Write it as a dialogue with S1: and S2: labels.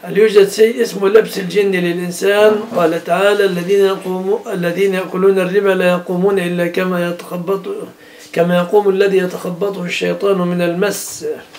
S1: هل يوجد شيء اسمه لبس الجن للإنسان؟ قال تعالى الذين يأكلون الربا لا يقومون إلا كما يقوم الذي يتخبطه الشيطان من المس.